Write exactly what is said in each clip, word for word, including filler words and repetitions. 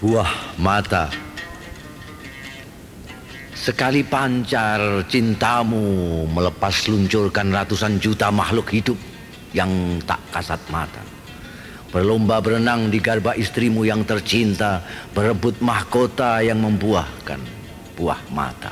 Buah mata. Sekali pancar cintamu melepas luncurkan ratusan juta makhluk hidup yang tak kasat mata. Berlomba berenang di garba istrimu yang tercinta, berebut mahkota yang membuahkan buah mata.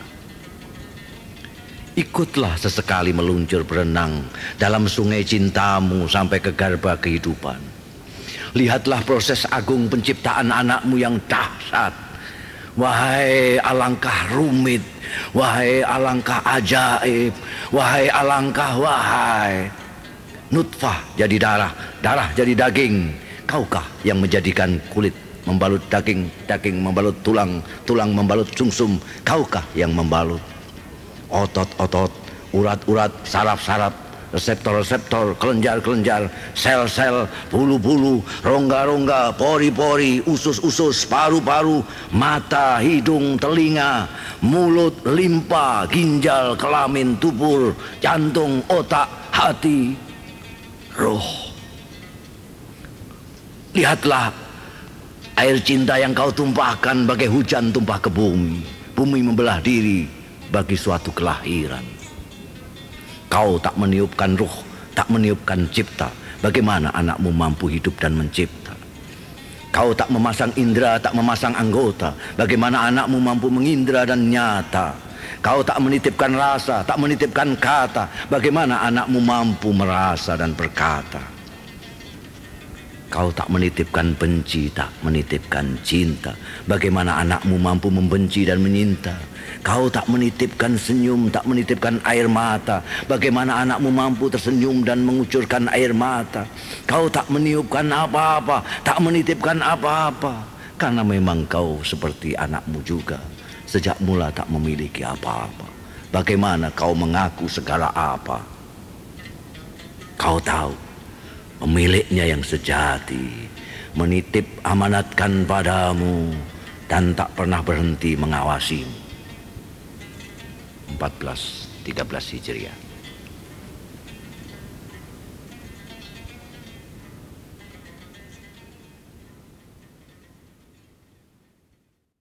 Ikutlah sesekali meluncur berenang dalam sungai cintamu sampai ke garba kehidupan. Lihatlah proses agung penciptaan anakmu yang dahsyat. Wahai alangkah rumit, wahai alangkah ajaib, wahai alangkah wahai. Nutfah jadi darah, darah jadi daging. Kaukah yang menjadikan kulit membalut daging, daging membalut tulang, tulang membalut sumsum? Kaukah yang membalut otot-otot, urat-urat, saraf-saraf, reseptor-reseptor, kelenjar-kelenjar, sel-sel, bulu-bulu, rongga-rongga, pori-pori, usus-usus, paru-paru, mata, hidung, telinga, mulut, limpa, ginjal, kelamin, tubur, jantung, otak, hati, roh. Lihatlah air cinta yang kau tumpahkan bagai hujan tumpah ke bumi. Bumi membelah diri bagi suatu kelahiran. Kau tak meniupkan ruh, tak meniupkan cipta. Bagaimana anakmu mampu hidup dan mencipta? Kau tak memasang indera, tak memasang anggota. Bagaimana anakmu mampu mengindra dan nyata? Kau tak menitipkan rasa, tak menitipkan kata. Bagaimana anakmu mampu merasa dan berkata? Kau tak menitipkan benci, tak menitipkan cinta. Bagaimana anakmu mampu membenci dan menyinta? Kau tak menitipkan senyum, tak menitipkan air mata. Bagaimana anakmu mampu tersenyum dan mengucurkan air mata? Kau tak meniupkan apa-apa, tak menitipkan apa-apa. Karena memang kau seperti anakmu juga, sejak mula tak memiliki apa-apa. Bagaimana kau mengaku segala apa? Kau tahu, pemiliknya yang sejati menitip amanatkan padamu dan tak pernah berhenti mengawasimu. empat belas tiga belas Hijriah.